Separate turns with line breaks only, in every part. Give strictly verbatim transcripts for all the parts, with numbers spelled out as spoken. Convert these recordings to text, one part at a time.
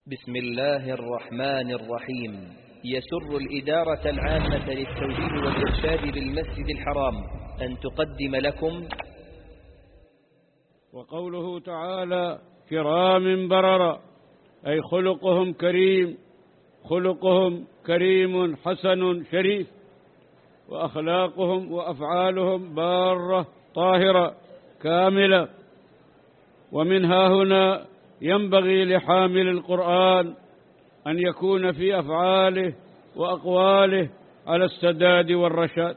بسم الله الرحمن الرحيم. يسر الإدارة العامة للتوجيه والإرشاد بالمسجد الحرام أن تقدم لكم
وقوله تعالى كرام بررا، أي خلقهم كريم، خلقهم كريم حسن شريف، وأخلاقهم وأفعالهم بارة طاهرة كاملة. ومنها هنا ينبغي لحامل القرآن أن يكون في أفعاله وأقواله على السداد والرشاد.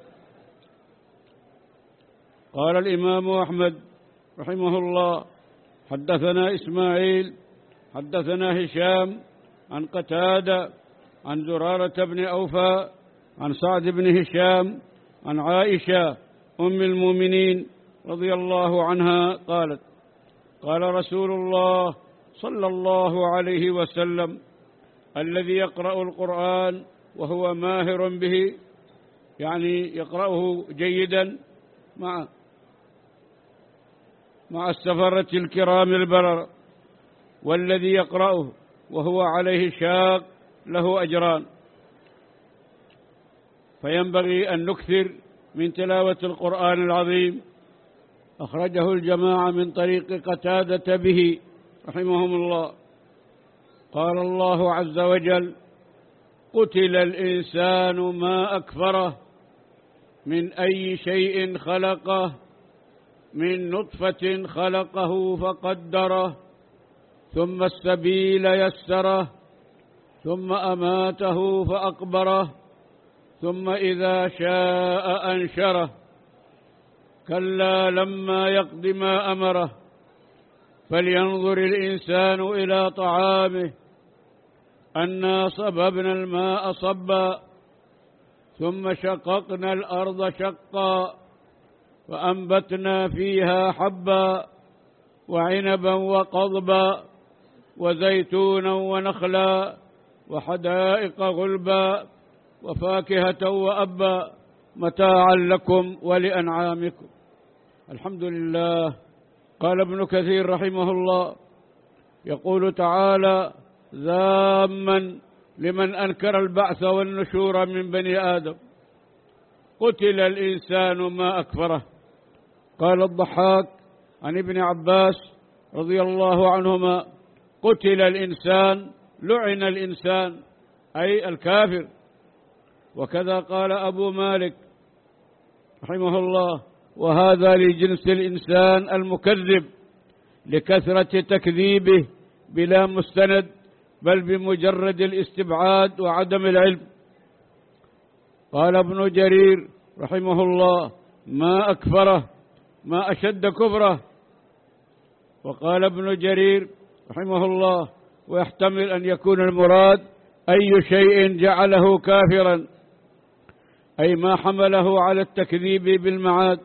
قال الإمام أحمد رحمه الله: حدثنا إسماعيل حدثنا هشام عن قتادة عن زرارة بن أوفى عن سعد بن هشام عن عائشة أم المؤمنين رضي الله عنها قالت: قال رسول الله صلى الله عليه وسلم: الذي يقرأ القرآن وهو ماهر به، يعني يقرأه جيدا مع مع السفرة الكرام البرر، والذي يقرأه وهو عليه شاق له أجران. فينبغي أن نكثر من تلاوة القرآن العظيم. أخرجه الجماعة من طريق قتادة به رحمهم الله. قال الله عز وجل: قتل الإنسان ما أكفره، من أي شيء خلقه، من نطفة خلقه فقدره، ثم السبيل يسره، ثم أماته فأقبره، ثم إذا شاء أنشره. كلا لما يقض ما أمره، فلينظر الإنسان إلى طعامه، أنا صببنا الماء صبا، ثم شققنا الأرض شقا، وأنبتنا فيها حبا، وعنبا وقضبا، وزيتونا ونخلا، وحدائق غلبا، وفاكهة وأبا، متاعا لكم ولأنعامكم. الحمد لله. قال ابن كثير رحمه الله: يقول تعالى ذاما لمن أنكر البعث والنشور من بني آدم: قتل الإنسان ما أكفره. قال الضحاك عن ابن عباس رضي الله عنهما: قتل الإنسان، لعن الإنسان، أي الكافر. وكذا قال أبو مالك رحمه الله: وهذا لجنس الإنسان المكذب، لكثرة تكذيبه بلا مستند، بل بمجرد الاستبعاد وعدم العلم. قال ابن جرير رحمه الله: ما أكفره، ما أشد كفره. وقال ابن جرير رحمه الله: ويحتمل أن يكون المراد أي شيء جعله كافرا، أي ما حمله على التكذيب بالمعاد.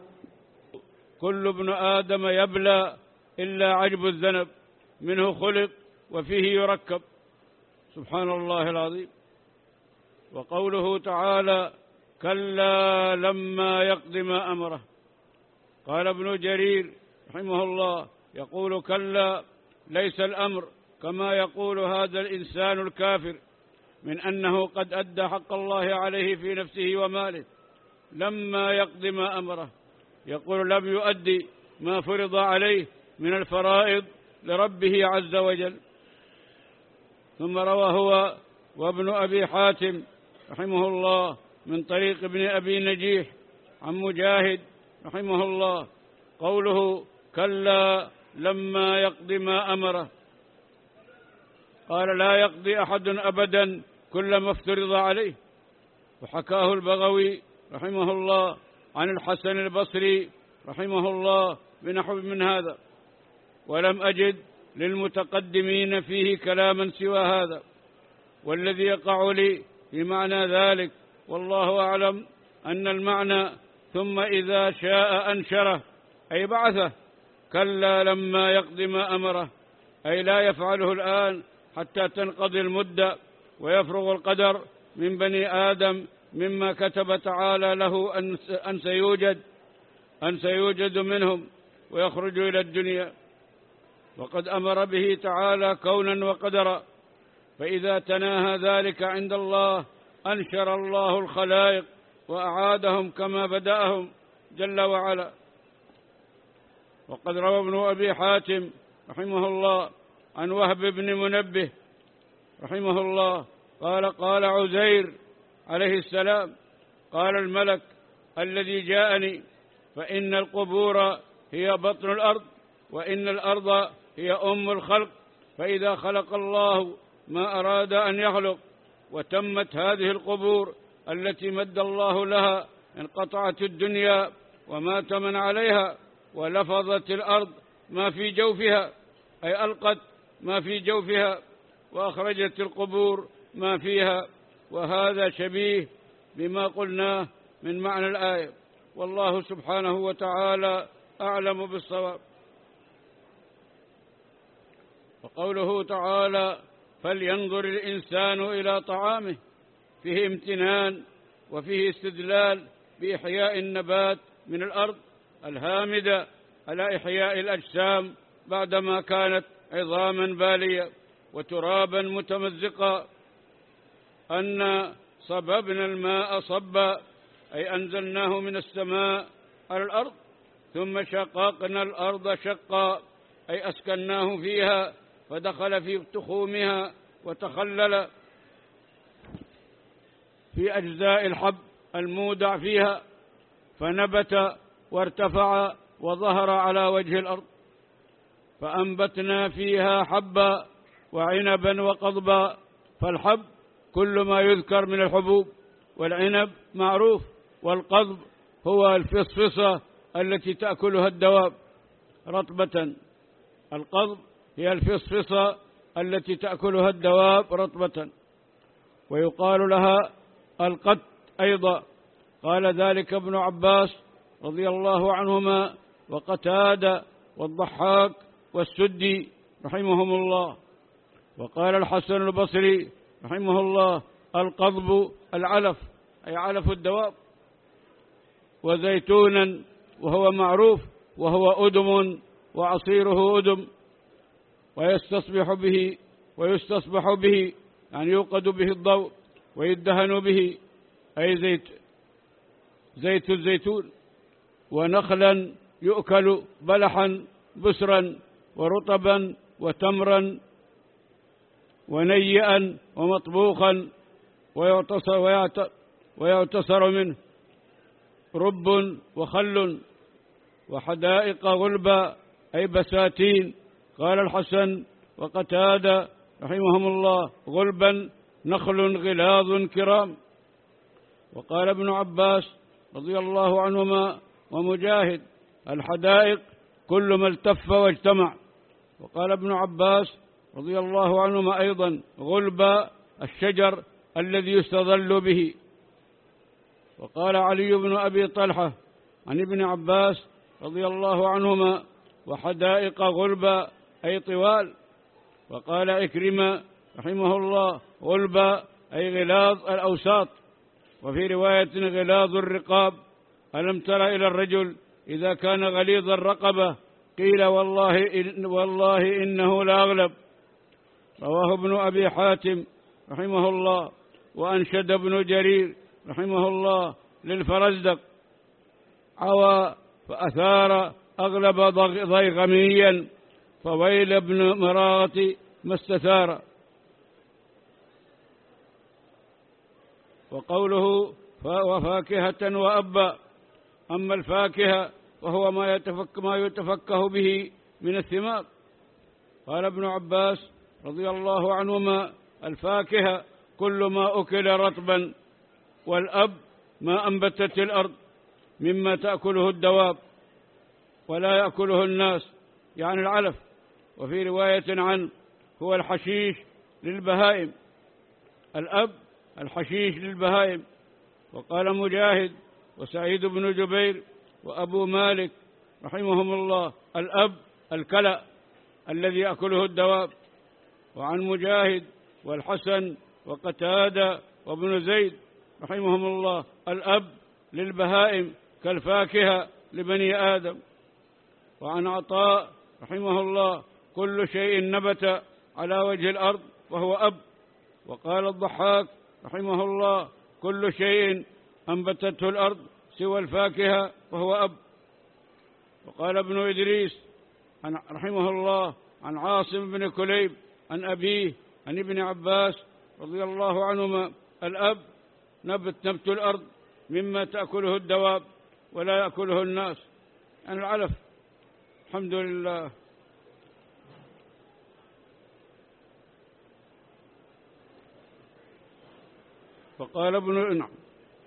كل ابن آدم يبلى إلا عجب الذنب، منه خلق وفيه يركب. سبحان الله العظيم. وقوله تعالى: كلا لما يقض ما أمره. قال ابن جرير رحمه الله: يقول كلا ليس الأمر كما يقول هذا الإنسان الكافر، من أنه قد أدى حق الله عليه في نفسه وماله لما يقضي ما أمره، يقول لم يؤدي ما فرض عليه من الفرائض لربه عز وجل. ثم روى هو وابن أبي حاتم رحمه الله من طريق ابن أبي نجيح عن مجاهد رحمه الله قوله: كلا لما يقضي ما أمره. قال: لا يقضي أحد أبدا كل ما افترض عليه. وحكاه البغوي رحمه الله عن الحسن البصري رحمه الله بنحو من هذا، ولم أجد للمتقدمين فيه كلاما سوى هذا. والذي يقع لي في معنى ذلك والله أعلم أن المعنى ثم إذا شاء أنشره، أي بعثه. كلا لما يقضي ما أمره، أي لا يفعله الآن حتى تنقضي المدة ويفرغ القدر من بني آدم مما كتب تعالى له أن سيوجد أن سيوجد منهم ويخرج إلى الدنيا. وقد أمر به تعالى كونا وقدرا، فإذا تناهى ذلك عند الله أنشر الله الخلائق وأعادهم كما بدأهم جل وعلا. وقد روى ابن أبي حاتم رحمه الله عن وهب بن منبه رحمه الله قال قال عزير عليه السلام قال الملك الذي جاءني فإن القبور هي بطن الأرض وإن الأرض هي أم الخلق، فإذا خلق الله ما أراد أن يخلق وتمت هذه القبور التي مد الله لها انقطعت الدنيا ومات من عليها، ولفظت الأرض ما في جوفها أي ألقت ما في جوفها، وأخرجت القبور ما فيها. وهذا شبيه بما قلناه من معنى الآية، والله سبحانه وتعالى أعلم بالصواب. وقوله تعالى فلينظر الإنسان إلى طعامه فيه امتنان وفيه استدلال بإحياء النبات من الأرض الهامدة على إحياء الأجسام بعدما كانت عظاما بالية وترابا متمزقا، أن صببنا الماء صبا أي أنزلناه من السماء على الأرض، ثم شققنا الأرض شقا أي أسكناه فيها فدخل في تخومها وتخلل في أجزاء الحب المودع فيها فنبت وارتفع وظهر على وجه الأرض، فأنبتنا فيها حبا وعنبا وقضبا. فالحب كل ما يذكر من الحبوب، والعنب معروف، والقضب هو الفصفصة التي تأكلها الدواب رطبة. القضب هي الفصفصة التي تأكلها الدواب رطبة، ويقال لها القت أيضا. قال ذلك ابن عباس رضي الله عنهما وقتادة والضحاك والسدي رحمهم الله. وقال الحسن البصري رحمه الله القضب العلف أي علف الدواب. وزيتونا وهو معروف وهو أدم وعصيره أدم، ويستصبح به ويستصبح به يعني يوقد به الضوء ويدهن به أي زيت زيت الزيتون. ونخلا يؤكل بلحا بسرا ورطبا وتمرا ونيئا ومطبوخا ويعتصر, ويعتصر منه رب وخل. وحدائق غلبا أي بساتين. قال الحسن وقتادة رحمهم الله غلبا نخل غلاظ كرام. وقال ابن عباس رضي الله عنهما ومجاهد الحدائق كل ما التف واجتمع. وقال ابن عباس رضي الله عنهما أيضا غلبا الشجر الذي يستظل به. وقال علي بن أبي طلحة عن ابن عباس رضي الله عنهما وحدائق غلبا أي طوال. وقال إكرمة رحمه الله غلبا أي غلاظ الأوساط. وفي رواية غلاظ الرقاب. ألم تر إلى الرجل إذا كان غليظ الرقبة قيل والله, إن والله إنه لأغلب. رواه ابن أبي حاتم رحمه الله. وأنشد ابن جرير رحمه الله للفرزدق عوى فأثار أغلب ضيغميا فويل ابن مراغة ما استثار. وقوله وفاكهة وأبا. أما الفاكهة وهو ما يتفك ما يتفكه به من الثمار. قال ابن عباس رضي الله عنهما الفاكهة كل ما أكل رطبا، والأب ما أنبتت الأرض مما تأكله الدواب ولا يأكله الناس يعني العلف. وفي رواية عنه هو الحشيش للبهائم. الأب الحشيش للبهائم. وقال مجاهد وسعيد بن جبير وأبو مالك رحمهم الله الأب الكلأ الذي يأكله الدواب. وعن مجاهد والحسن وقتادة وابن زيد رحمهم الله الأب للبهائم كالفاكهة لبني آدم. وعن عطاء رحمه الله كل شيء نبت على وجه الأرض وهو أب وقال الضحاك رحمه الله: كل شيء أنبتته الأرض سوى الفاكهة وهو أب. وقال ابن إدريس رحمه الله عن عاصم بن كليب عن أبيه عن ابن عباس رضي الله عنهما: الأب نبت نبت الأرض مما تأكله الدواب ولا يأكله الناس، يعني العلف. الحمد لله. فقال ابن نعم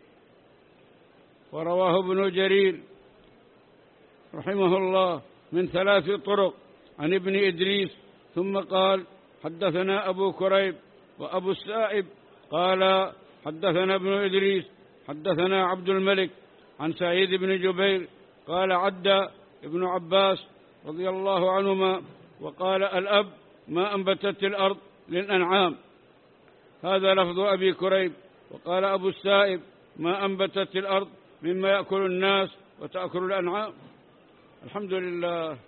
ورواه ابن جرير رحمه الله من ثلاث طرق عن ابن إدريس، ثم قال: حدثنا أبو كريب وأبو السائب قال: حدثنا ابن إدريس حدثنا عبد الملك عن سعيد بن جبير قال: عد ابن عباس رضي الله عنهما وقال: الأب ما أنبتت الأرض للأنعام. هذا لفظ أبي كريب. وقال أبو السائب: ما أنبتت الأرض مما يأكل الناس وتأكل الأنعام. الحمد لله.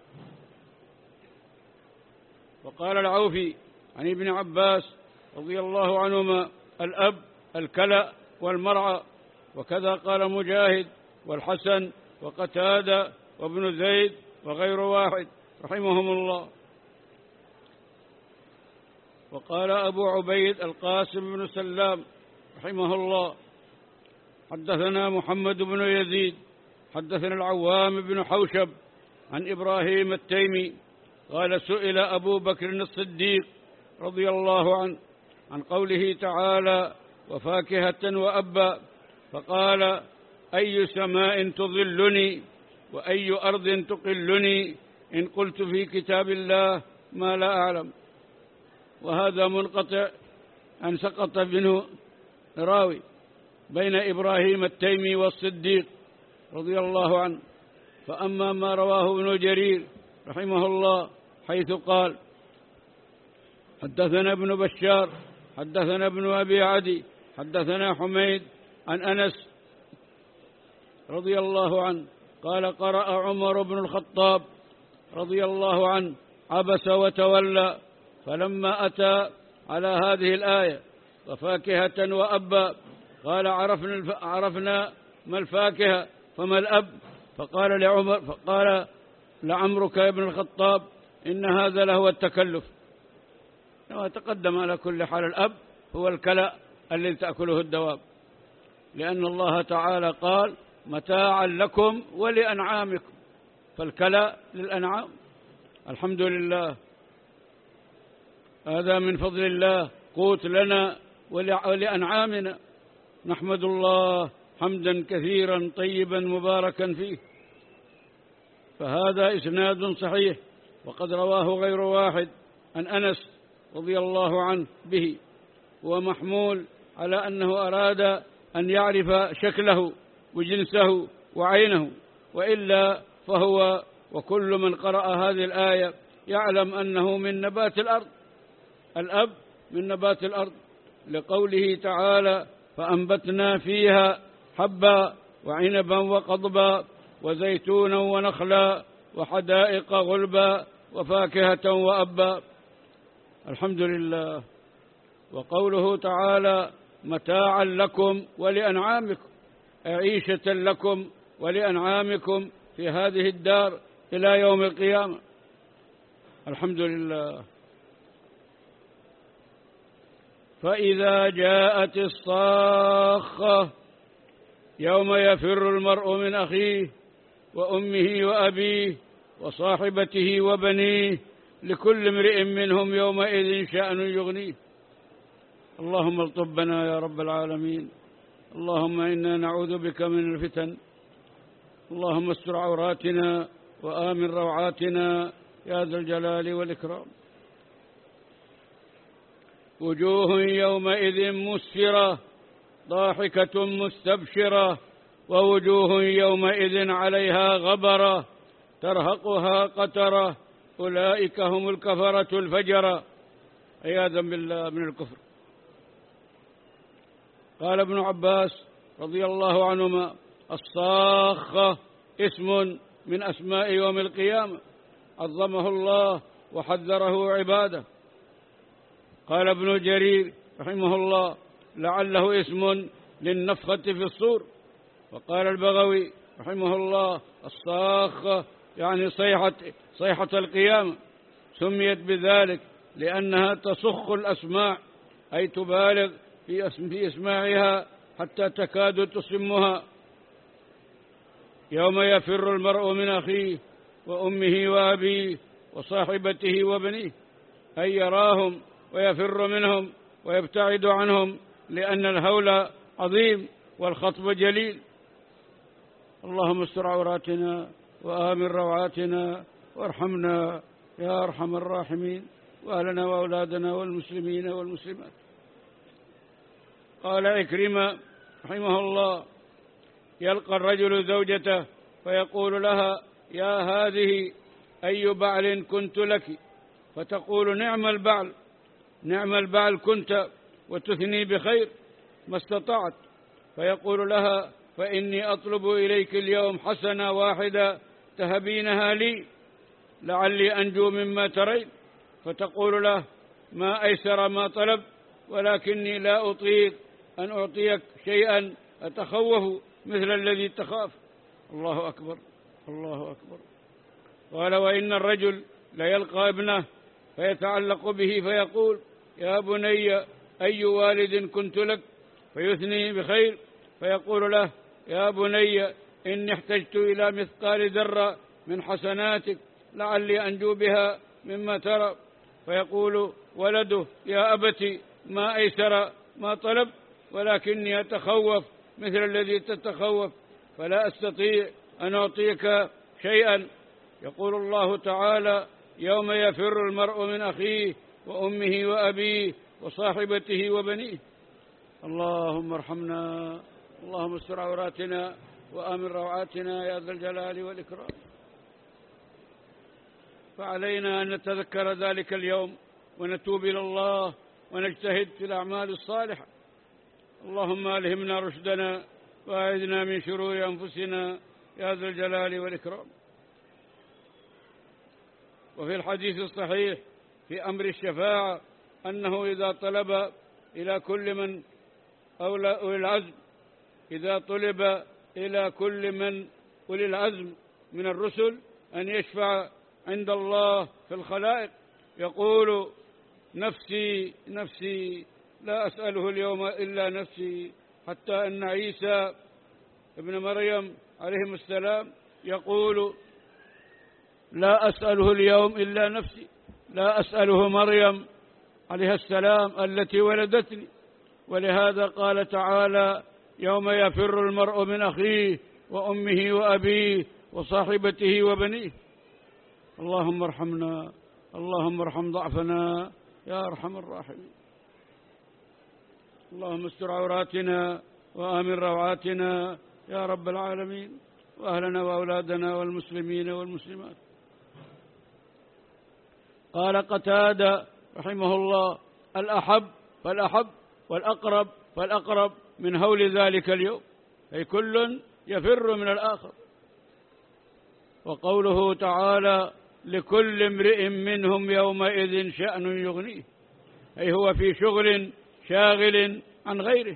وقال العوفي عن ابن عباس رضي الله عنهما: الأب الكلأ والمرعى. وكذا قال مجاهد والحسن وقتادة وابن زيد وغير واحد رحمهم الله. وقال أبو عبيد القاسم بن سلام رحمه الله: حدثنا محمد بن يزيد حدثنا العوام بن حوشب عن إبراهيم التيمي قال: سئل أبو بكر الصديق رضي الله عنه عن قوله تعالى: وفاكهة وأبا، فقال: أي سماء تظلني وأي أرض تقلني إن قلت في كتاب الله ما لا أعلم. وهذا منقطع أن سقط منه راوي بين إبراهيم التيمي والصديق رضي الله عنه. فأما ما رواه ابن جرير رحمه الله حيث قال: حدثنا ابن بشار حدثنا ابن أبي عدي حدثنا حميد عن أنس رضي الله عنه قال: قرأ عمر بن الخطاب رضي الله عنه عبس وتولى، فلما أتى على هذه الآية: وفاكهة وأبا، قال: عرفنا, عرفنا ما الفاكهة فما الأب؟ فقال لعمر فقال لعمرك يا ابن الخطاب: إن هذا لهو التكلف. كما تقدم على كل حال الأب هو الكلأ الذي تأكله الدواب، لأن الله تعالى قال: متاعا لكم ولأنعامكم، فالكلأ للأنعام. الحمد لله. هذا من فضل الله، قوت لنا ولأنعامنا. نحمد الله حمدا كثيرا طيبا مباركا فيه. فهذا إسناد صحيح، وقد رواه غير واحد عن أنس رضي الله عنه به، ومحمول على أنه أراد أن يعرف شكله وجنسه وعينه، وإلا فهو وكل من قرأ هذه الآية يعلم أنه من نبات الأرض. الأب من نبات الأرض، لقوله تعالى: فأنبتنا فيها حبا وعنبا وقضبا وزيتونا ونخلا وحدائق غلبا وفاكهة وأبا. الحمد لله. وقوله تعالى: متاعا لكم ولأنعامكم، عيشة لكم ولأنعامكم في هذه الدار إلى يوم القيامة. الحمد لله. فإذا جاءت الصاخة يوم يفر المرء من أخيه وأمه وأبيه وصاحبته وبنيه لكل امرئ منهم يومئذ شأن يغنيه. اللهم الطف بنا يا رب العالمين. اللهم إنا نعوذ بك من الفتن. اللهم استر عوراتنا وآمن روعاتنا يا ذا الجلال والإكرام. وجوه يومئذ مسفرة ضاحكة مستبشرة ووجوه يومئذ عليها غبرة ترهقها قترة أولئك هم الكفرة الفجرة عياذا بالله من الكفر. قال ابن عباس رضي الله عنهما: الصاخة اسم من أسماء يوم القيامة عظمه الله وحذره عباده. قال ابن جرير رحمه الله لعله اسم للنفخة في الصور. وقال البغوي رحمه الله الصاخة يعني صيحة, صيحة القيامة، سميت بذلك لأنها تصخ الأسماع، أي تبالغ في إسماعها حتى تكاد تصمها. يوم يفر المرء من أخيه وأمه وأبيه وصاحبته وبنيه، أي يراهم ويفر منهم ويبتعد عنهم، لأن الهول عظيم والخطب جليل. اللهم استر عوراتنا وآمن روعاتنا وارحمنا يا أرحم الراحمين، وأهلنا وأولادنا والمسلمين والمسلمات. قال عكرمة رحمه الله يلقى الرجل زوجته فيقول لها يا هذه أي بعل كنت لك؟ فتقول نعم البعل، نعم البعل كنت، وتثني بخير ما استطعت. فيقول لها فإني أطلب إليك اليوم حسنة واحدة تهبينها لي لعلي أنجو مما ترين. فتقول له ما أيسر ما طلب، ولكني لا أطيق أن أعطيك شيئا أتخوف مثل الذي تخاف. الله أكبر الله أكبر. قال وإن الرجل ليلقى ابنه فيتعلق به فيقول يا بني أي والد كنت لك؟ فيثني بخير، فيقول له يا بني إني احتجت إلى مثقال ذرة من حسناتك لعلي أنجو بها مما ترى. فيقول ولده يا أبت ما أيسر ما طلب، ولكني أتخوف مثل الذي تتخوف فلا أستطيع أن أعطيك شيئا. يقول الله تعالى يوم يفر المرء من أخيه وأمه وأبيه وصاحبته وبنيه. اللهم ارحمنا، اللهم استر عوراتنا وآمن روعاتنا يا ذا الجلال والإكرام. فعلينا أن نتذكر ذلك اليوم ونتوب إلى الله ونجتهد في الأعمال الصالحة. اللهم ألهمنا رشدنا وأعذنا من شرور أنفسنا يا ذا الجلال والإكرام. وفي الحديث الصحيح في أمر الشفاعة أنه إذا طلب إلى كل من أولى العزم إذا طلب إلى كل من أولي العزم من الرسل أن يشفع عند الله في الخلائق يقول نفسي نفسي لا أسأله اليوم إلا نفسي، حتى أن عيسى ابن مريم عليه السلام يقول لا أسأله اليوم إلا نفسي، لا أسأله مريم عليه السلام التي ولدتني. ولهذا قال تعالى يوم يفر المرء من أخيه وأمه وأبيه وصاحبته وبنيه. اللهم ارحمنا، اللهم ارحم ضعفنا يا أرحم الراحمين. اللهم استر عوراتنا وآمن روعاتنا يا رب العالمين، وأهلنا وأولادنا والمسلمين والمسلمات. قال قتادة رحمه الله الأحب فالأحب والأقرب فالأقرب من هول ذلك اليوم، أي كل يفر من الآخر. وقوله تعالى لكل امرئ منهم يومئذ شأن يغنيه، أي هو في شغل شاغل عن غيره.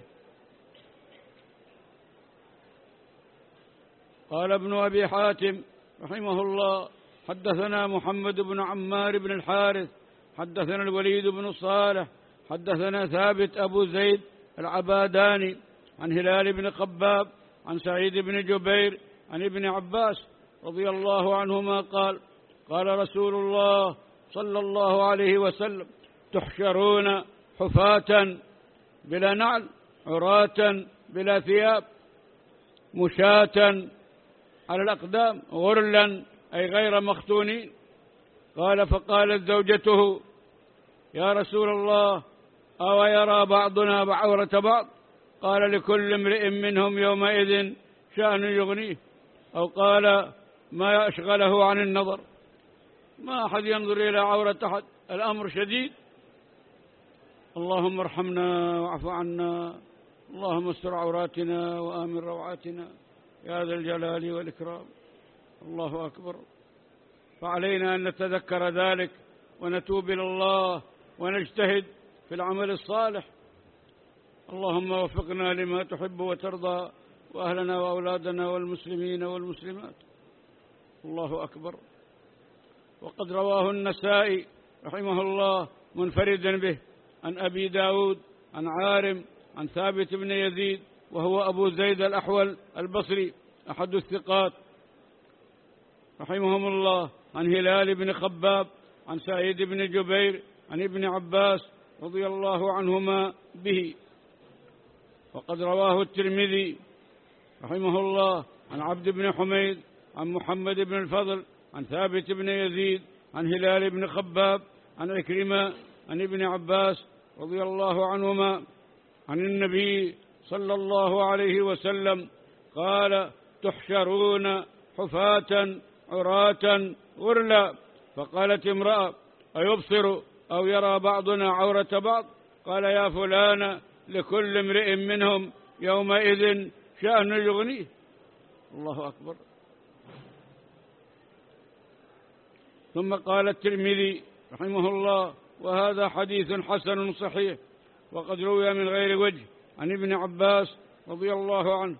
قال ابن أبي حاتم رحمه الله حدثنا محمد بن عمار بن الحارث حدثنا الوليد بن صالح حدثنا ثابت أبو زيد العباداني عن هلال بن قباب عن سعيد بن جبير عن ابن عباس رضي الله عنهما قال قال رسول الله صلى الله عليه وسلم تحشرون حفاة بلا نعل عراة بلا ثياب مشاة على الأقدام غرلا أي غير مختونين. قال فقالت زوجته يا رسول الله أو يرى بعضنا بعورة بعض؟ قال لكل امرئ منهم يومئذ شأن يغنيه، أو قال ما يشغله عن النظر، ما أحد ينظر إلى عورة أحد، الأمر شديد. اللهم ارحمنا واعف عنا، اللهم استر عوراتنا وآمن روعاتنا يا ذا الجلال والإكرام. الله أكبر. فعلينا أن نتذكر ذلك ونتوب إلى الله ونجتهد في العمل الصالح اللهم وفقنا لما تحب وترضى، وأهلنا وأولادنا والمسلمين والمسلمات. الله أكبر. وقد رواه النسائي رحمه الله منفردا به عن أبي داود عن عارم عن ثابت بن يزيد وهو أبو زيد الأحول البصري أحد الثقات رحمهم الله، عن هلال بن خباب عن سعيد بن جبير عن ابن عباس رضي الله عنهما به. وقد رواه الترمذي رحمه الله عن عبد بن حميد عن محمد بن الفضل عن ثابت بن يزيد عن هلال بن خباب عن عكرمة عن ابن عباس رضي الله عنهما عن النبي صلى الله عليه وسلم قال: تحشرون حفاة عراة غرلا. فقالت امرأة: أيبصر أو يرى بعضنا عورة بعض؟ قال: يا فلان لكل امرئ منهم يومئذ شأن يغنيه. الله أكبر. ثم قال الترمذي رحمه الله: وهذا حديث حسن صحيح، وقد روي من غير وجه عن ابن عباس رضي الله عنه.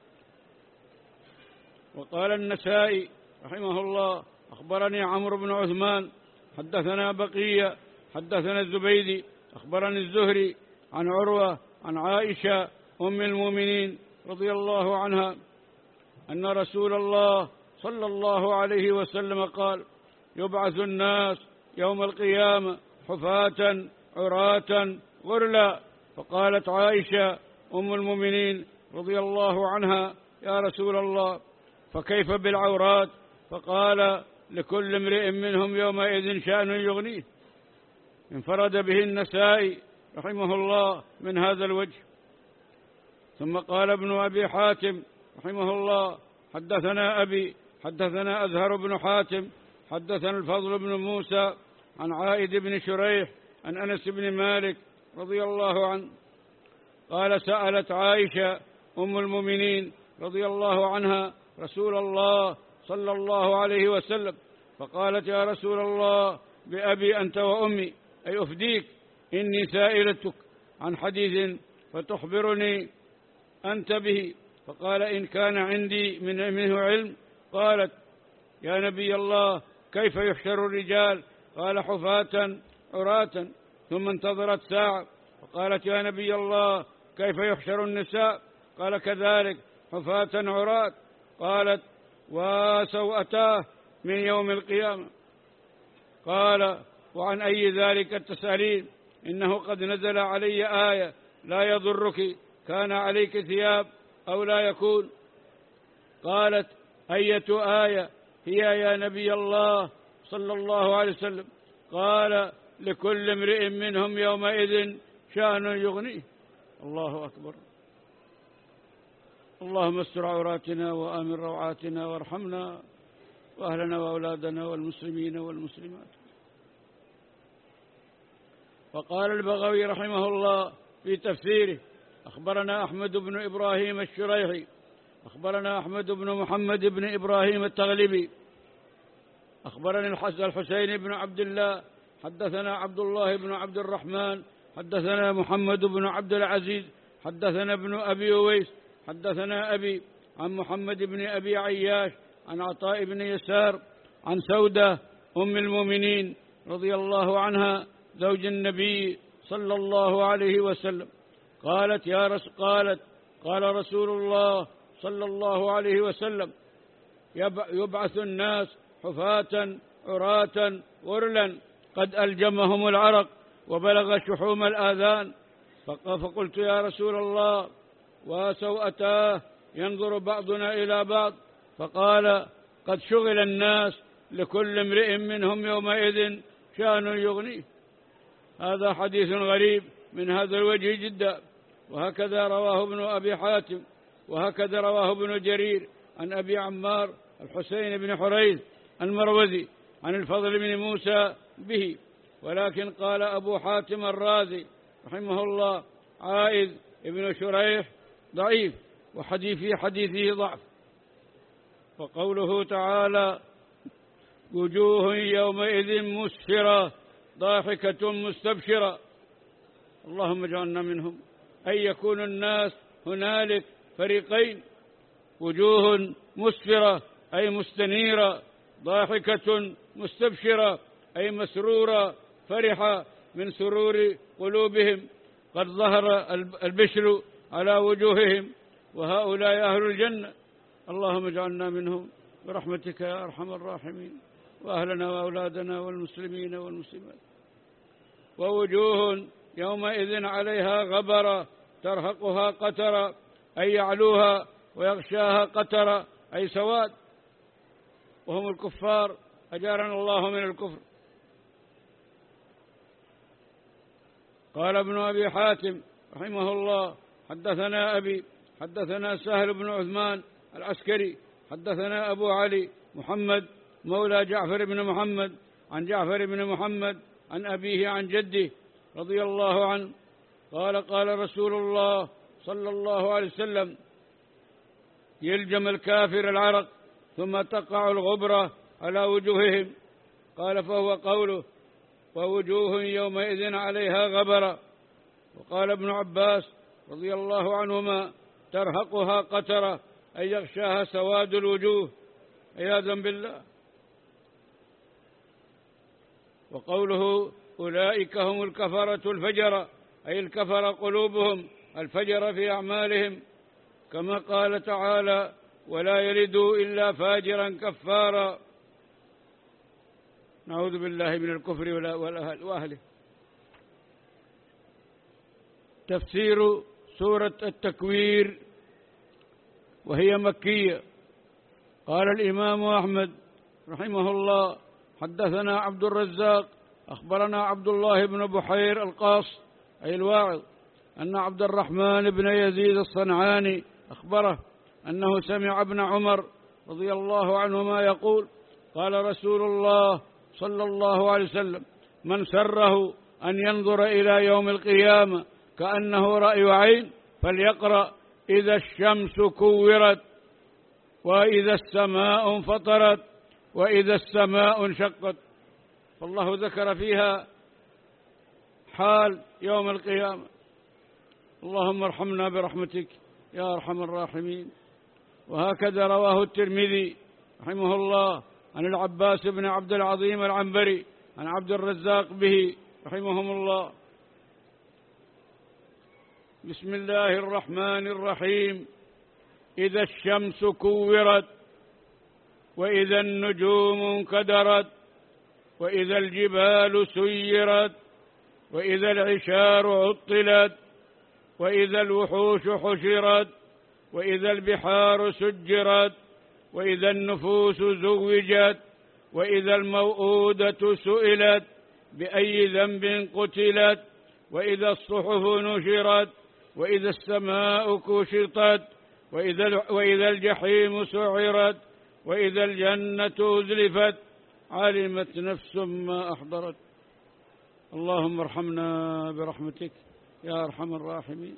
وقال النسائي رحمه الله: أخبرني عمرو بن عثمان حدثنا بقية حدثنا الزبيدي أخبرني الزهري عن عروة عن عائشة أم المؤمنين رضي الله عنها أن رسول الله صلى الله عليه وسلم قال: يبعث الناس يوم القيامة حفاة عراة غرلا. فقالت عائشة أم المؤمنين رضي الله عنها: يا رسول الله، فكيف بالعورات؟ فقال: لكل امرئ منهم يومئذ شأن يغنيه. انفرد به النسائي رحمه الله من هذا الوجه. ثم قال ابن أبي حاتم رحمه الله: حدثنا أبي حدثنا أزهر بن حاتم حدثنا الفضل بن موسى عن عائد بن شريح عن أنس بن مالك رضي الله عنه قال: سألت عائشة أم المؤمنين رضي الله عنها رسول الله صلى الله عليه وسلم فقالت: يا رسول الله، بأبي أنت وأمي، أي أفديك، إني سائلتك عن حديث فتخبرني أنت به. فقال: إن كان عندي من منه علم. قالت: يا نبي الله، كيف يحشر الرجال؟ قال: حفاة عراة. ثم انتظرت ساعة فقالت: يا نبي الله، كيف يحشر النساء؟ قال: كذلك حفاة عراة. قالت: وسوءتاه من يوم القيامة. قال: وعن أي ذلك تسألين؟ إنه قد نزل علي آية: لا يضرك كان عليك ثياب أو لا يكون. قالت: أية آية هي يا نبي الله صلى الله عليه وسلم؟ قال: لكل امرئ منهم يومئذ شأن يغنيه. الله أكبر. اللهم استر عوراتنا وآمن روعاتنا وارحمنا وأهلنا وأولادنا والمسلمين والمسلمات. وقال البغوي رحمه الله في تفسيره: أخبرنا أحمد بن إبراهيم الشريحي أخبرنا أحمد بن محمد بن إبراهيم التغلبي أخبرني الحسين بن عبد الله حدثنا عبد الله بن عبد الرحمن حدثنا محمد بن عبد العزيز حدثنا ابن أبي أويس حدثنا أبي عن محمد بن أبي عياش عن عطاء بن يسار عن سودة أم المؤمنين رضي الله عنها زوج النبي صلى الله عليه وسلم قالت: يا رسول قالت قال رسول الله صلى الله عليه وسلم: يبعث الناس حفاة عراة غرلا قد ألجمهم العرق وبلغ شحوم الآذان. فقلت: يا رسول الله، وسوءتاه ينظر بعضنا إلى بعض؟ فقال: قد شغل الناس لكل امرئ منهم يومئذ شأن يغنيه. هذا حديث غريب من هذا الوجه جدا، وهكذا رواه ابن أبي حاتم، وهكذا رواه ابن جرير عن أبي عمار الحسين بن حريث المروزي عن الفضل بن موسى به. ولكن قال أبو حاتم الرازي رحمه الله: عائد ابن شريح ضعيف، وحديث في حديثه ضعف. وقوله تعالى: وجوه يومئذ مسفرة ضاحكة مستبشرة. اللهم اجعلنا منهم. أن يكون الناس هنالك فريقين: وجوه مسفرة أي مستنيرة، ضاحكة مستبشرة أي مسرورة فرحة من سرور قلوبهم، قد ظهر البشر على وجوههم، وهؤلاء أهل الجنة. اللهم اجعلنا منهم برحمتك يا أرحم الراحمين، وأهلنا وأولادنا والمسلمين والمسلمات. ووجوه يومئذ عليها غبرة ترهقها قترة أي يعلوها ويغشاها قترة أي سواد، وهم الكفار، أجارنا الله من الكفر. قال ابن أبي حاتم رحمه الله: حدثنا أبي حدثنا سهل بن عثمان العسكري حدثنا أبو علي محمد مولى جعفر بن محمد عن جعفر بن محمد عن أبيه عن جده رضي الله عنه قال: قال رسول الله صلى الله عليه وسلم: يلجم الكافر العرق ثم تقع الغبرة على وجوههم. قال: فهو قوله: ووجوه يومئذ عليها غبرة. وقال ابن عباس رضي الله عنهما: ترهقها قترة أي يغشاها سواد الوجوه عياذا بالله. وقوله: أولئك هم الكفرة الفجرة أي الكفر قلوبهم، الفجر في أعمالهم، كما قال تعالى: ولا يلدوا إلا فاجرا كفارا. نعوذ بالله من الكفر وأهله. تفسير سورة التكوير وهي مكية. قال الإمام أحمد رحمه الله: حدثنا عبد الرزاق أخبرنا عبد الله بن بحير القاص أي الواعظ أن عبد الرحمن بن يزيد الصنعاني أخبره أنه سمع ابن عمر رضي الله عنهما يقول: قال رسول الله صلى الله عليه وسلم: من سره أن ينظر إلى يوم القيامة كأنه رأي عين فليقرأ: إذا الشمس كورت، وإذا السماء انفطرت، وإذا السماء انشقت. فالله ذكر فيها حال يوم القيامة. اللهم ارحمنا برحمتك يا أرحم الراحمين. وهكذا رواه الترمذي رحمه الله عن العباس بن عبد العظيم العنبري عن عبد الرزاق به رحمهم الله. بسم الله الرحمن الرحيم. إذا الشمس كورت، وإذا النجوم انكدرت، وإذا الجبال سيرت، وإذا العشار عطلت، وإذا الوحوش حشرت، وإذا البحار سجرت، وإذا النفوس زوجت، وإذا الموءودة سئلت بأي ذنب قتلت، وإذا الصحف نشرت، وإذا السماء كشطت، وإذا وإذا الجحيم سعرت، وإذا الجنة أزلفت، علمت نفس ما أحضرت. اللهم ارحمنا برحمتك يا أرحم الراحمين.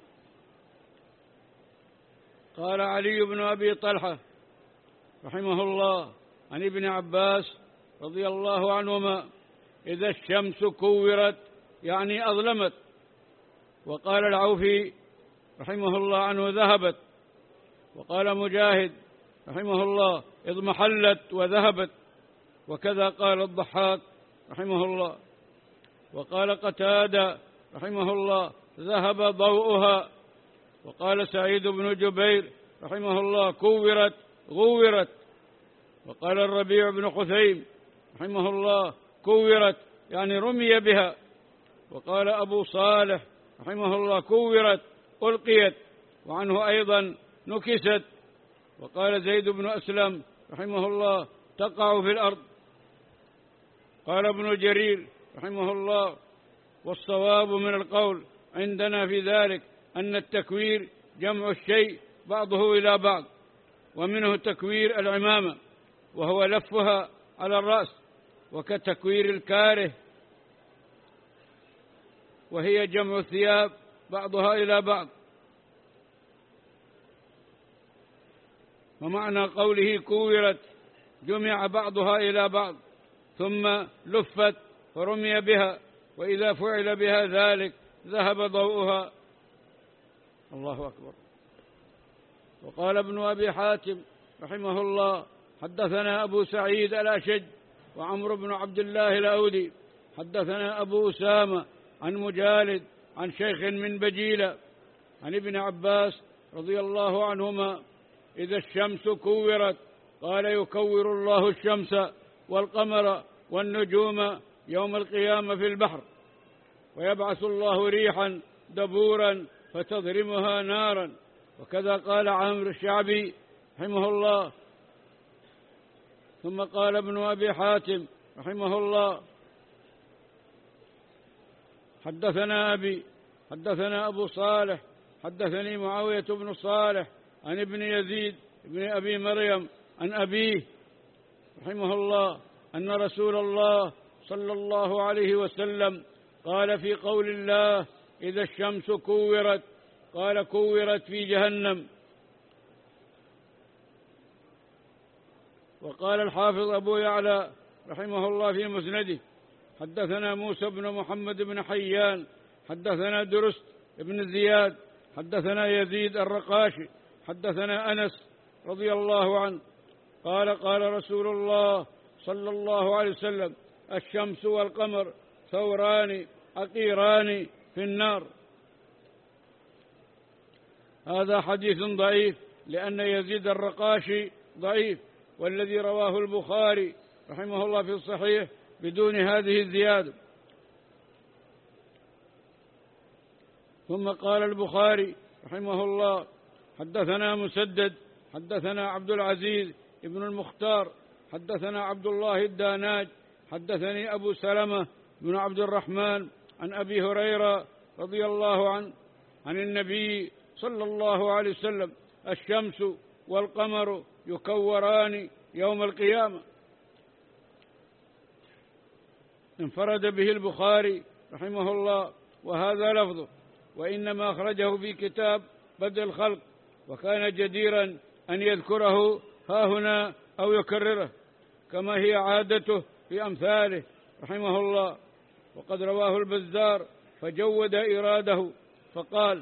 قال علي بن أبي طلحة رحمه الله عن ابن عباس رضي الله عنهما: إذا الشمس كورت يعني أظلمت. وقال العوفي رحمه الله عنه: ذهبت. وقال مجاهد رحمه الله: اضمحلت وذهبت. وكذا قال الضحاك رحمه الله. وقال قتادة رحمه الله: ذهب ضوءها. وقال سعيد بن جبير رحمه الله: كورت غورت. وقال الربيع بن خثيم رحمه الله: كورت يعني رمي بها. وقال أبو صالح رحمه الله: كورت ألقيت. وعنه أيضا: نكست. وقال زيد بن أسلم رحمه الله: تقع في الأرض. قال ابن جرير رحمه الله: والصواب من القول عندنا في ذلك أن التكوير جمع الشيء بعضه إلى بعض، ومنه تكوير العمامة وهو لفها على الرأس، وكتكوير الكاره وهي جمع الثياب بعضها إلى بعض. ومعنى قوله كورت جمع بعضها إلى بعض ثم لفت ورمي بها، وإذا فعل بها ذلك ذهب ضوءها. الله أكبر. وقال ابن أبي حاتم رحمه الله: حدثنا أبو سعيد الأشج وعمرو بن عبد الله الأودي حدثنا أبو أسامة عن مجالد عن شيخ من بجيلة عن ابن عباس رضي الله عنهما: إذا الشمس كورت قال: يكور الله الشمس والقمر والنجوم يوم القيامة في البحر، ويبعث الله ريحا دبورا فتضرمها نارا. وكذا قال عامر الشعبي رحمه الله. ثم قال ابن أبي حاتم رحمه الله: حدثنا أبي حدثنا أبو صالح حدثني معاوية بن صالح عن ابن يزيد ابن أبي مريم عن أبيه رحمه الله أن رسول الله صلى الله عليه وسلم قال في قول الله: إذا الشمس كورت، قال: كورت في جهنم. وقال الحافظ أبو يعلى رحمه الله في مسنده: حدثنا موسى بن محمد بن حيان حدثنا درست بن زياد حدثنا يزيد الرقاشي حدثنا أنس رضي الله عنه قال: قال رسول الله صلى الله عليه وسلم: الشمس والقمر ثوران أقيران في النار. هذا حديث ضعيف لأن يزيد الرقاشي ضعيف، والذي رواه البخاري رحمه الله في الصحيح بدون هذه الزيادة. ثم قال البخاري رحمه الله: حدثنا مسدد حدثنا عبد العزيز ابن المختار حدثنا عبد الله الداناج حدثني أبو سلمة بن عبد الرحمن عن أبي هريرة رضي الله عنه عن النبي صلى الله عليه وسلم: الشمس والقمر يكوران يوم القيامة. انفرد به البخاري رحمه الله، وهذا لفظه، وإنما أخرجه في كتاب بدء الخلق، وكان جديرا أن يذكره هاهنا أو يكرره كما هي عادته في أمثاله رحمه الله. وقد رواه البزار فجود إراده فقال: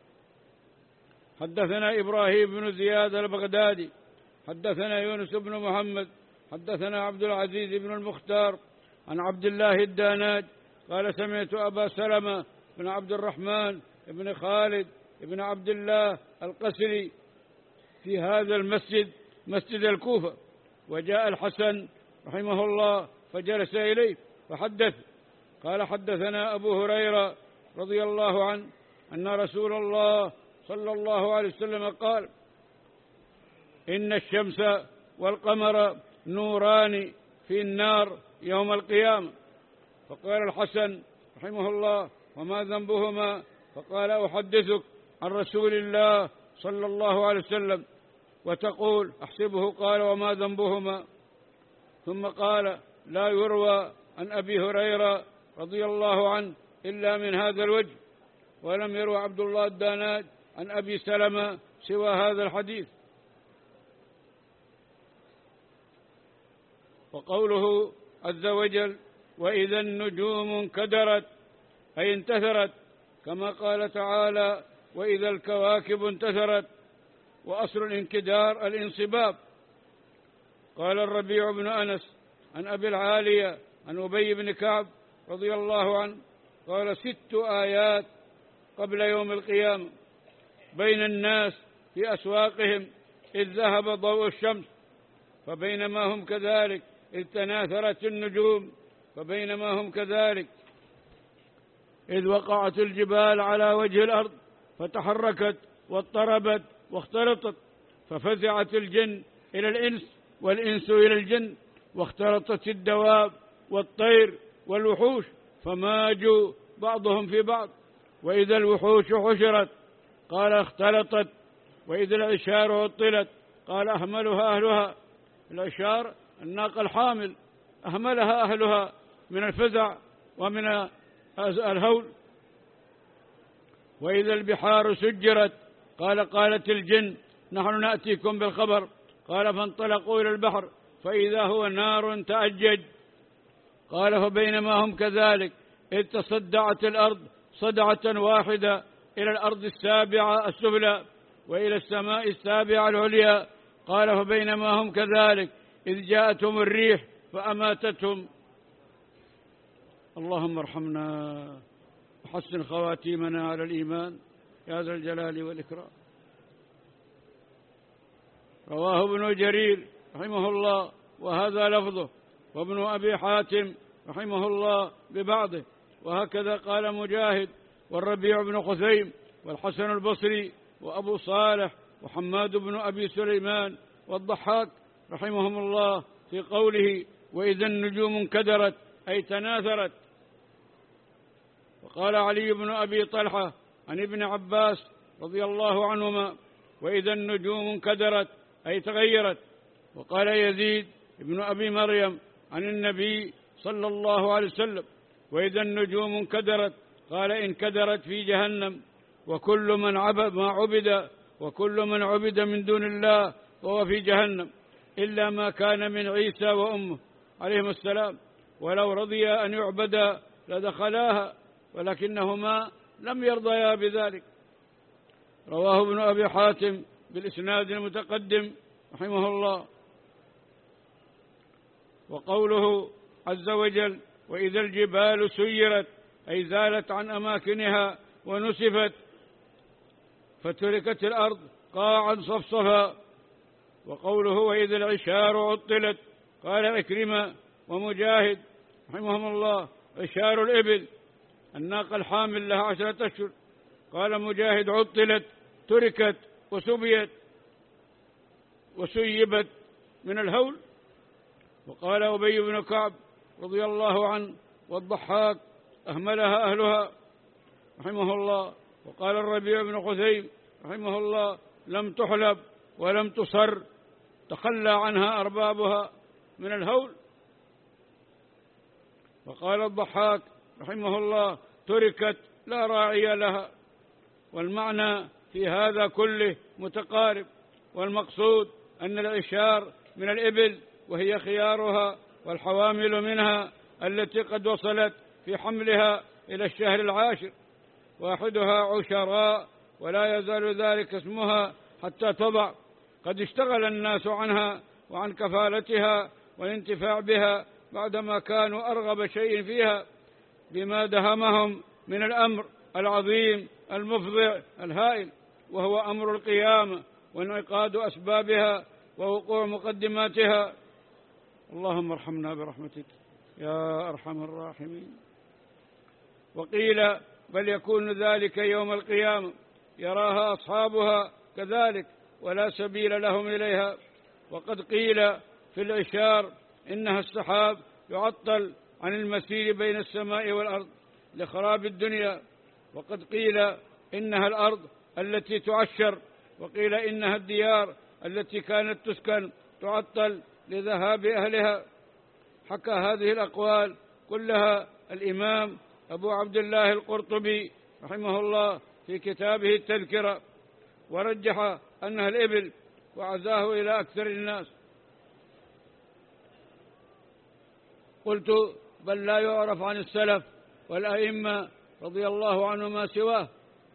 حدثنا إبراهيم بن زياد البغدادي حدثنا يونس بن محمد حدثنا عبد العزيز بن المختار عن عبد الله الداناج قال: سمعت أبا سلمة بن عبد الرحمن بن خالد بن عبد الله القسري في هذا المسجد مسجد الكوفة، وجاء الحسن رحمه الله فجلس إليه فحدث. قال: حدثنا أبو هريرة رضي الله عنه أن رسول الله صلى الله عليه وسلم قال: إن الشمس والقمر نوران في النار يوم القيامة. فقال الحسن رحمه الله: وما ذنبهما؟ فقال: أحدثك عن رسول الله صلى الله عليه وسلم وتقول أحسبه. قال: وما ذنبهما؟ ثم قال: لا يروى عن أبي هريرة رضي الله عنه إلا من هذا الوجه، ولم يروى عبد الله الداناج عن أبي سلمة سوى هذا الحديث. وقوله عز وجل: وإذا النجوم انكدرت، أي انتثرت، كما قال تعالى: وإذا الكواكب انتثرت. وأصل الانكدار الانصباب. قال الربيع بن أنس عن أبي العالية عن أبي بن كعب رضي الله عنه قال: ست آيات قبل يوم القيامة بين الناس في أسواقهم إذ ذهب ضوء الشمس، فبينما هم كذلك إذ تناثرت النجوم، فبينما هم كذلك إذ وقعت الجبال على وجه الأرض فتحركت واضطربت واختلطت، ففزعت الجن إلى الإنس والإنس إلى الجن، واختلطت الدواب والطير والوحوش فماجوا بعضهم في بعض. وإذا الوحوش حشرت قال: اختلطت. وإذا العشار عطلت قال: أهملها أهلها. العشار الناقة الحامل أهملها أهلها من الفزع ومن الهول. وإذا البحار سجرت قال: قالت الجن: نحن نأتيكم بالخبر. قال: فانطلقوا إلى البحر فإذا هو نار تأجج. قال: فبينما هم كذلك إذ تصدعت الأرض صدعة واحدة إلى الأرض السابعة السفلى وإلى السماء السابعة العليا. قال فبينما هم كذلك إذ جاءتهم الريح فأماتتهم. اللهم ارحمنا وحسن خواتيمنا على الإيمان يا ذا الجلال والإكرام. رواه ابن جرير رحمه الله وهذا لفظه، وابن أبي حاتم رحمه الله ببعضه، وهكذا قال مجاهد والربيع بن خثيم والحسن البصري وأبو صالح وحماد بن أبي سليمان والضحاك رحمهم الله في قوله وإذا النجوم انكدرت أي تناثرت. وقال علي بن أبي طلحة عن ابن عباس رضي الله عنهما وإذا النجوم انكدرت أي تغيرت. وقال يزيد ابن أبي مريم عن النبي صلى الله عليه وسلم وإذا النجوم انكدرت قال انكدرت في جهنم، وكل من عبد ما عبد وكل من عبد من دون الله وهو في جهنم إلا ما كان من عيسى وأمه عليهم السلام، ولو رضي أن يعبدا لدخلاها ولكنهما لم يرضيا بذلك. رواه ابن أبي حاتم بالإسناد المتقدم رحمه الله. وقوله عز وجل وإذا الجبال سيرت أي زالت عن أماكنها ونسفت فتركت الأرض قاعا صفصفا. وقوله وإذا العشار عطلت قال عكرمة ومجاهد رحمهم الله عشار الإبل الناقة الحامل لها عشرة أشهر. قال مجاهد عطلت تركت وسبيت وسيبت من الهول. وقال أبي بن كعب رضي الله عنه والضحاك أهملها أهلها رحمه الله. وقال الربيع بن خثيم رحمه الله لم تحلب ولم تصر تخلى عنها أربابها من الهول. وقال الضحاك رحمه الله تركت لا راعي لها. والمعنى في هذا كله متقارب، والمقصود أن العشار من الإبل وهي خيارها والحوامل منها التي قد وصلت في حملها إلى الشهر العاشر، واحدها عشراء ولا يزال ذلك اسمها حتى تضع. قد اشتغل الناس عنها وعن كفالتها والانتفاع بها بعدما كانوا أرغب شيء فيها بما دهمهم من الأمر العظيم المفضع الهائل، وهو أمر القيامة وانعقاد أسبابها ووقوع مقدماتها. اللهم ارحمنا برحمتك يا أرحم الراحمين. وقيل بل يكون ذلك يوم القيامة يراها أصحابها كذلك ولا سبيل لهم إليها. وقد قيل في العشار إنها السحاب يعطل عن المسير بين السماء والأرض لخراب الدنيا. وقد قيل إنها الأرض التي تعشر، وقيل إنها الديار التي كانت تسكن تعطل لذهاب أهلها. حكى هذه الأقوال كلها الإمام أبو عبد الله القرطبي رحمه الله في كتابه التذكرة، ورجح أنها الإبل وعزاه إلى أكثر الناس. قلت بل لا يعرف عن السلف والأئمة رضي الله عنهم ما سواه.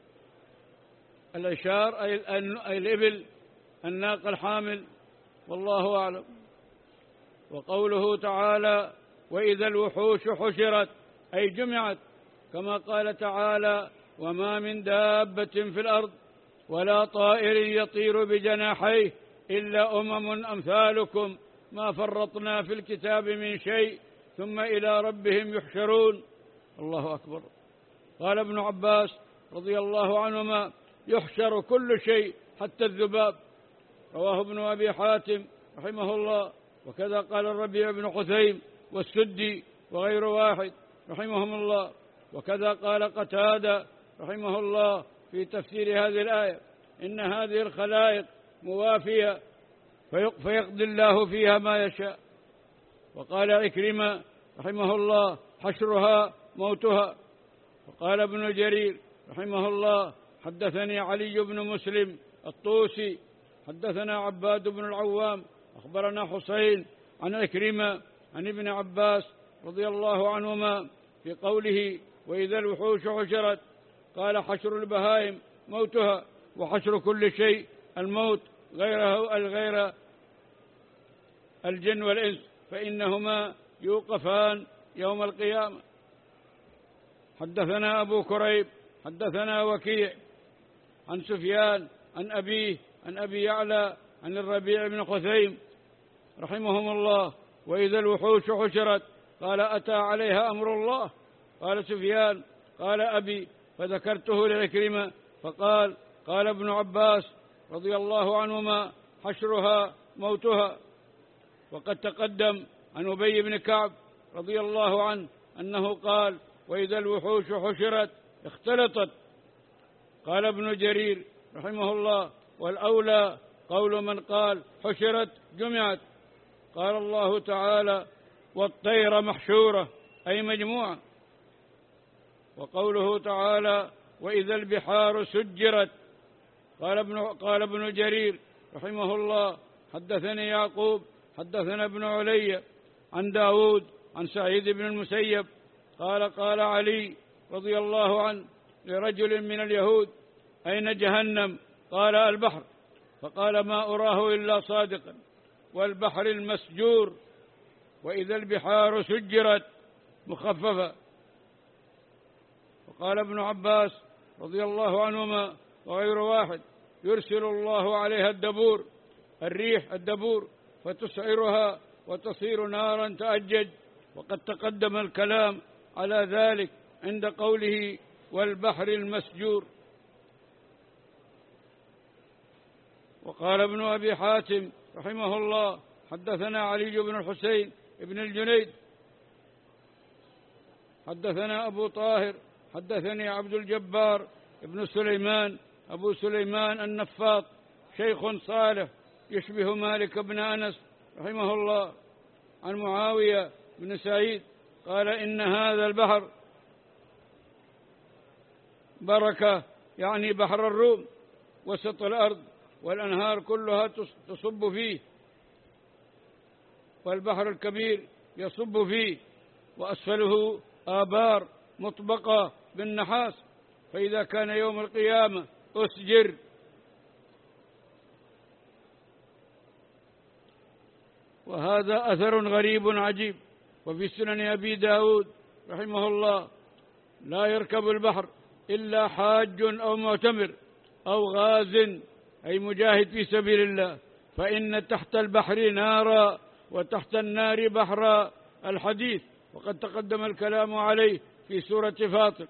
العشار أي الإبل الناقة الحامل، والله أعلم. وقوله تعالى وإذا الوحوش حشرت أي جمعت، كما قال تعالى وما من دابة في الأرض ولا طائر يطير بجناحيه إلا أمم أمثالكم ما فرطنا في الكتاب من شيء ثم إلى ربهم يحشرون. الله أكبر. قال ابن عباس رضي الله عنهما يحشر كل شيء حتى الذباب. رواه ابن أبي حاتم رحمه الله. وكذا قال الربيع بن خثيم والسدي وغير واحد رحمهم الله. وكذا قال قتادة رحمه الله في تفسير هذه الآية إن هذه الخلائق موافية فيقضي الله فيها ما يشاء. وقال عكرمة رحمه الله حشرها موتها. وقال ابن جرير رحمه الله حدثني علي بن مسلم الطوسي حدثنا عباد بن العوام أخبرنا حسين عن عكرمة عن ابن عباس رضي الله عنهما في قوله وإذا الوحوش حشرت قال حشر البهائم موتها، وحشر كل شيء الموت، غيره الغير الجن والإنس فإنهما يوقفان يوم القيامة. حدثنا أبو كريب حدثنا وكيع عن سفيان عن أبيه عن أبي يعلى عن الربيع بن خثيم رحمهم الله: وإذا الوحوش حشرت قال: أتى عليها أمر الله. قال سفيان: قال أبي، فذكرته لعكرمة فقال: قال ابن عباس رضي الله عنهما: حشرها موتها. وقد تقدم عن أبي بن كعب رضي الله عنه أنه قال: وإذا الوحوش حشرت اختلطت. قال ابن جرير رحمه الله: والأولى قول من قال حشرت جمعت. قال الله تعالى: والطير محشورة أي مجموعة. وقوله تعالى: وإذا البحار سجرت. قال ابن, قال ابن جرير رحمه الله: حدثني يعقوب حدثنا ابن علي عن داود عن سعيد بن المسيب قال: قال علي رضي الله عنه لرجل من اليهود: أين جهنم؟ قال: البحر. فقال: ما أراه إلا صادقا، والبحر المسجور. وإذا البحار سجرت مخففة. وقال ابن عباس رضي الله عنهما وغير واحد: يرسل الله عليها الدبور، الريح الدبور، فتسعرها وتصير نارا تأجج. وقد تقدم الكلام على ذلك عند قوله: والبحر المسجور. وقال ابن أبي حاتم رحمه الله: حدثنا علي بن الحسين بن الجنيد حدثنا أبو طاهر حدثني عبد الجبار ابن سليمان أبو سليمان النفاط، شيخ صالح يشبه مالك بن أنس رحمه الله، عن معاوية بن سعيد قال: إن هذا البحر بركة، يعني بحر الروم، وسط الأرض، والأنهار كلها تصب فيه، والبحر الكبير يصب فيه، وأسفله آبار مطبقة بالنحاس، فإذا كان يوم القيامة أسجر. وهذا أثر غريب عجيب. وفي سنن أبي داود رحمه الله: لا يركب البحر إلا حاج أو معتمر أو غاز، أي مجاهد في سبيل الله، فإن تحت البحر نارا وتحت النار بحرا. الحديث وقد تقدم الكلام عليه في سورة فاطر.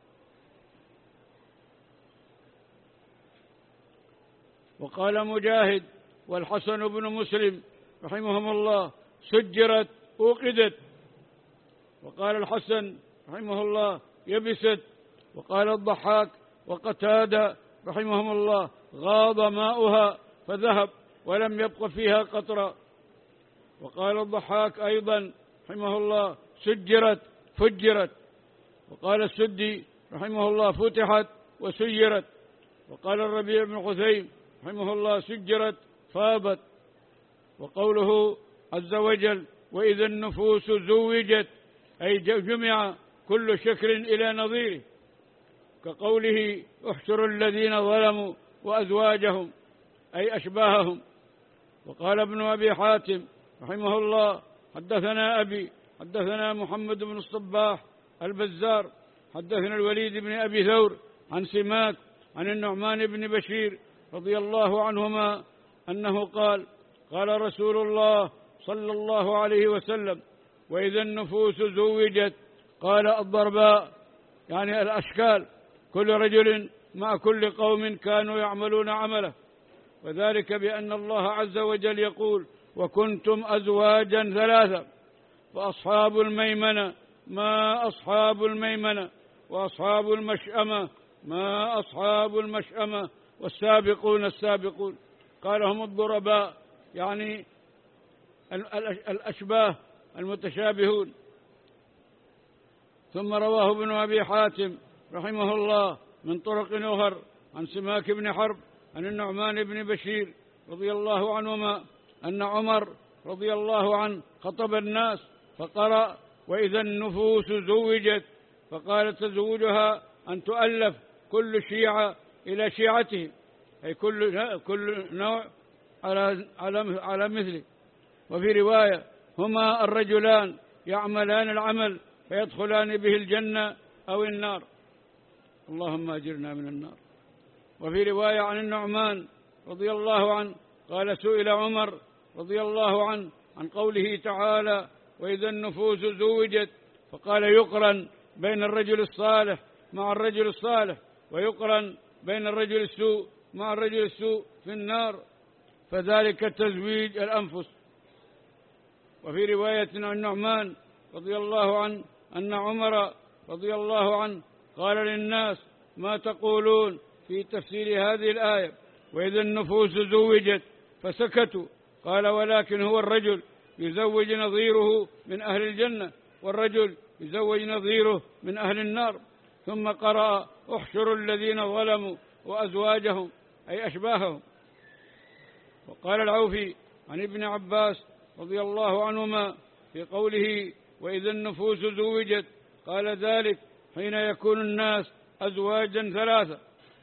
وقال مجاهد والحسن بن مسلم رحمهم الله: سجرت أوقدت. وقال الحسن رحمه الله: يبست. وقال الضحاك وقتادة رحمهم الله: غاض ماؤها فذهب ولم يبق فيها قطرة. وقال الضحاك أيضا رحمه الله: سجرت فجرت. وقال السدي رحمه الله: فتحت وسيرت. وقال الربيع بن خثيم رحمه الله: سجرت فاضت. وقوله عز وجل: وإذا النفوس زوجت، أي جمع كل شكر إلى نظيره، كقوله: احشروا الذين ظلموا وأزواجهم، أي أشباههم. وقال ابن أبي حاتم رحمه الله: حدثنا أبي حدثنا محمد بن الصباح البزار حدثنا الوليد بن أبي ثور عن سماك عن النعمان بن بشير رضي الله عنهما أنه قال: قال رسول الله صلى الله عليه وسلم: وإذا النفوس زوجت، قال: الضرباء، يعني الأشكال، كل رجل مع كل قوم كانوا يعملون عمله، وذلك بأن الله عز وجل يقول: وكنتم أزواجا ثلاثة، وأصحاب الميمنة ما أصحاب الميمنة، وأصحاب المشأمة ما أصحاب المشأمة، والسابقون السابقون. قال: هم الضرباء، يعني الأشباه المتشابهون. ثم رواه ابن أبي حاتم رحمه الله من طرق أخر عن سماك بن حرب عن النعمان بن بشير رضي الله عنهما أن عمر رضي الله عنه خطب الناس فقرأ: وإذا النفوس زوجت، فقال: تزوجها أن تؤلف كل شيعة إلى شيعته، أي كل كل نوع على على على مثله. وفي رواية هما الرجلان يعملان العمل فيدخلان به الجنة أو النار، اللهم أجرنا من النار. وفي رواية عن النعمان رضي الله عنه قال سئل عمر رضي الله عنه عن قوله تعالى وإذا النفوس زوجت، فقال يقرن بين الرجل الصالح مع الرجل الصالح، ويقرن بين الرجل السوء مع الرجل السوء في النار، فذلك تزويج الأنفس. وفي رواية عن النعمان رضي الله عنه أن عمر رضي الله عنه قال للناس ما تقولون في تفسير هذه الآية وإذا النفوس زوجت، فسكتوا. قال ولكن هو الرجل يزوج نظيره من أهل الجنة، والرجل يزوج نظيره من أهل النار. ثم قرأ احشروا الذين ظلموا وأزواجهم أي أشباههم. وقال العوفي عن ابن عباس رضي الله عنهما في قوله وإذا النفوس زوجت قال ذلك حين يكون الناس أزواجا ثلاثة،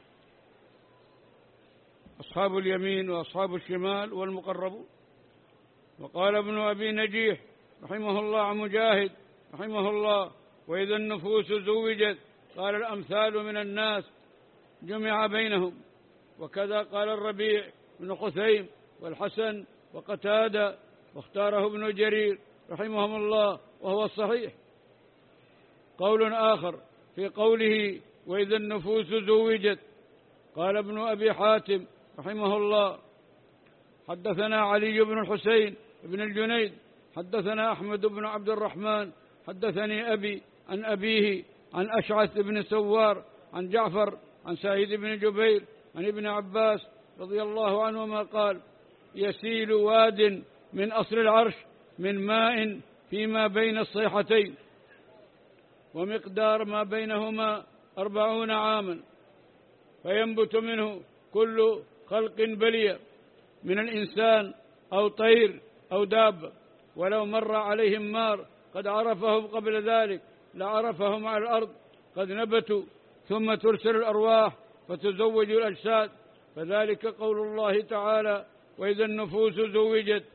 أصحاب اليمين وأصحاب الشمال والمقربون. وقال ابن أبي نجيح رحمه الله عن مجاهد رحمه الله وإذا النفوس زوجت قال الأمثال من الناس جمع بينهم. وكذا قال الربيع بن خثيم والحسن وقتادة، واختاره ابن جرير رحمهم الله وهو الصحيح. قول آخر في قوله وإذا النفوس زوجت قال ابن أبي حاتم رحمه الله حدثنا علي بن الحسين بن الجنيد حدثنا أحمد بن عبد الرحمن حدثني أبي عن أبيه عن أشعث بن سوار عن جعفر عن سعيد بن جبير عن ابن عباس رضي الله عنهما قال يسيل واد من أصل العرش من ماء فيما بين الصيحتين، ومقدار ما بينهما أربعون عاما، فينبت منه كل خلق بلية من الإنسان أو طير أو دابة، ولو مر عليهم مار قد عرفهم قبل ذلك لعرفهم على الأرض قد نبتوا، ثم ترسل الأرواح فتزوج الأجساد، فذلك قول الله تعالى وإذا النفوس زوجت.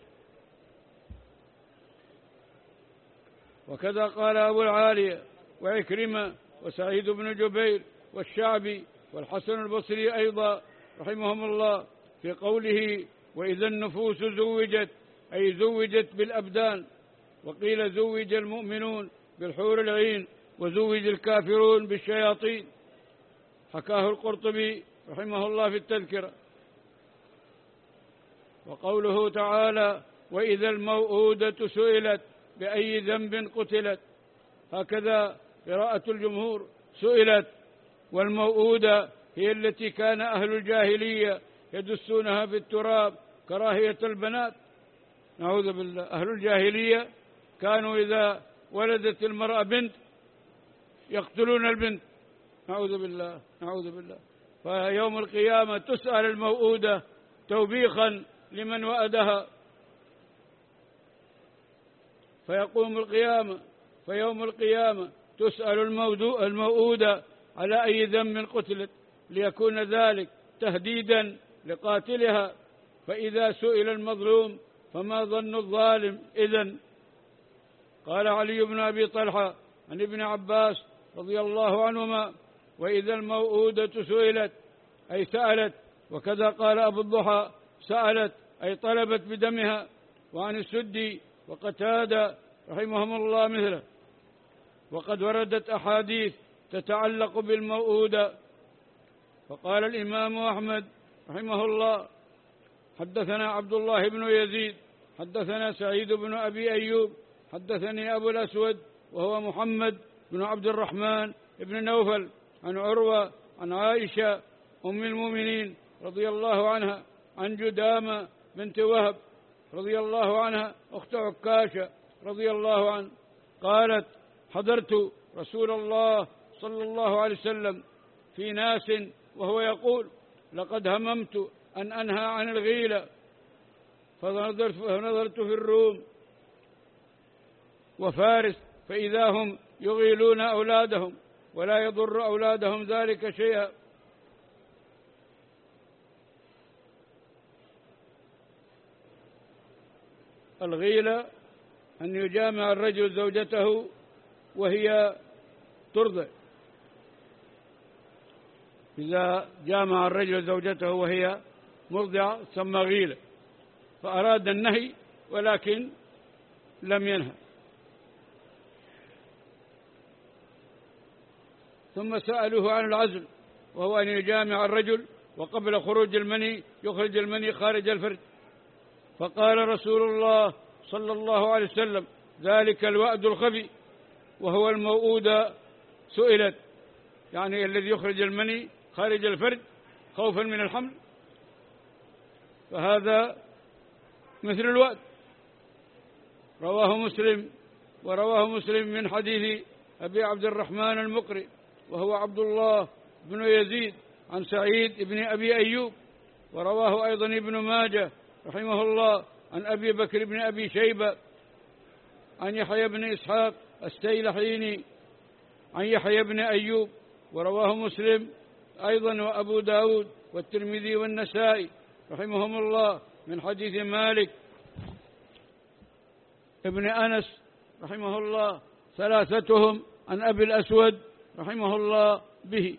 وكذا قال أبو العالية وعكرمة وسعيد بن جبير والشعبي والحسن البصري أيضا رحمهم الله في قوله وإذا النفوس زوجت أي زوجت بالأبدان، وقيل زوج المؤمنون بالحور العين وزوج الكافرون بالشياطين، حكاه القرطبي رحمه الله في التذكرة. وقوله تعالى وإذا الموءودة سئلت بأي ذنب قتلت، هكذا قراءة الجمهور سئلت، والموءودة هي التي كان أهل الجاهلية يدسونها في التراب كراهية البنات، نعوذ بالله. أهل الجاهلية كانوا إذا ولدت المرأة بنت يقتلون البنت، نعوذ بالله نعوذ بالله. فيوم القيامة تسأل الموءودة توبيخا لمن وأدها، فيقوم القيامة فيوم القيامة تسأل الموءودة على أي ذنب قتلت، ليكون ذلك تهديدا لقاتلها. فإذا سئل المظلوم فما ظن الظالم إذن؟ قال علي بن أبي طلحة عن ابن عباس رضي الله عنهما وإذا الموءودة سئلت أي سألت، وكذا قال أبو الضحى سألت أي طلبت بدمها. وعن السدي وقتادة رحمهم الله مثله. وقد وردت أحاديث تتعلق بالموءودة. فقال الإمام أحمد رحمه الله حدثنا عبد الله بن يزيد حدثنا سعيد بن أبي أيوب حدثني أبو الأسود وهو محمد بن عبد الرحمن بن نوفل عن عروة عن عائشة أم المؤمنين رضي الله عنها عن جدامة بنت وهب رضي الله عنها أخت عكاشة رضي الله عنه قالت حضرت رسول الله صلى الله عليه وسلم في ناس وهو يقول لقد هممت أن أنهى عن الغيلة، فنظرت في الروم وفارس فإذا هم يغيلون أولادهم، ولا يضر أولادهم ذلك شيئا. الغيلة أن يجامع الرجل زوجته وهي ترضع. إذا جامع الرجل زوجته وهي مرضعة سمى غيلة، فأراد النهي ولكن لم ينهى. ثم سألوه عن العزل، وهو أن يجامع الرجل وقبل خروج المني يخرج المني خارج الفرج، فقال رسول الله صلى الله عليه وسلم: ذلك الوأد الخفي وهو الموؤودة سئلت، يعني الذي يخرج المني خارج الفرج خوفا من الحمل، فهذا مثل الوأد. رواه مسلم، ورواه مسلم من حديث أبي عبد الرحمن المقري وهو عبد الله بن يزيد عن سعيد بن أبي أيوب، ورواه أيضا ابن ماجه رحمه الله عن أبي بكر بن أبي شيبة عن يحيى بن إسحاق السيلحيني عن يحيى بن أيوب، ورواه مسلم أيضا وأبو داود والترمذي والنسائي رحمهم الله من حديث مالك ابن أنس رحمه الله ثلاثتهم عن أبي الأسود رحمه الله به.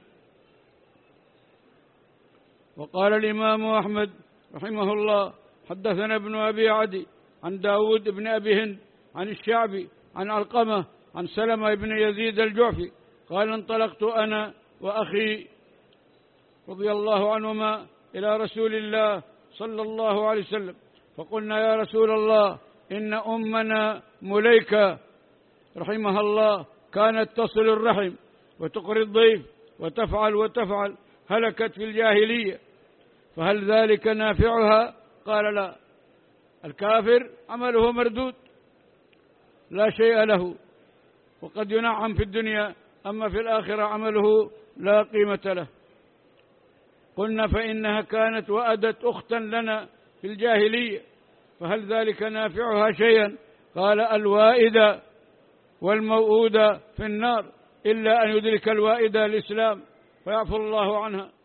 وقال الإمام أحمد رحمه الله: حدثنا ابن أبي عدي عن داود بن أبي هند عن الشعبي عن علقمة عن سلمة بن يزيد الجعفي قال: انطلقت أنا وأخي رضي الله عنهما إلى رسول الله صلى الله عليه وسلم، فقلنا: يا رسول الله، إن أمنا مليكة رحمها الله كانت تصل الرحم وتقري الضيف وتفعل وتفعل، هلكت في الجاهلية، فهل ذلك نافعها؟ قال: لا، الكافر عمله مردود لا شيء له، وقد ينعم في الدنيا، أما في الآخرة عمله لا قيمة له. قلنا: فإنها كانت وأدت أختا لنا في الجاهلية، فهل ذلك نافعها شيئا؟ قال: الوائدة والموؤودة في النار، إلا أن يدرك الوائدة الإسلام فيعفو الله عنها.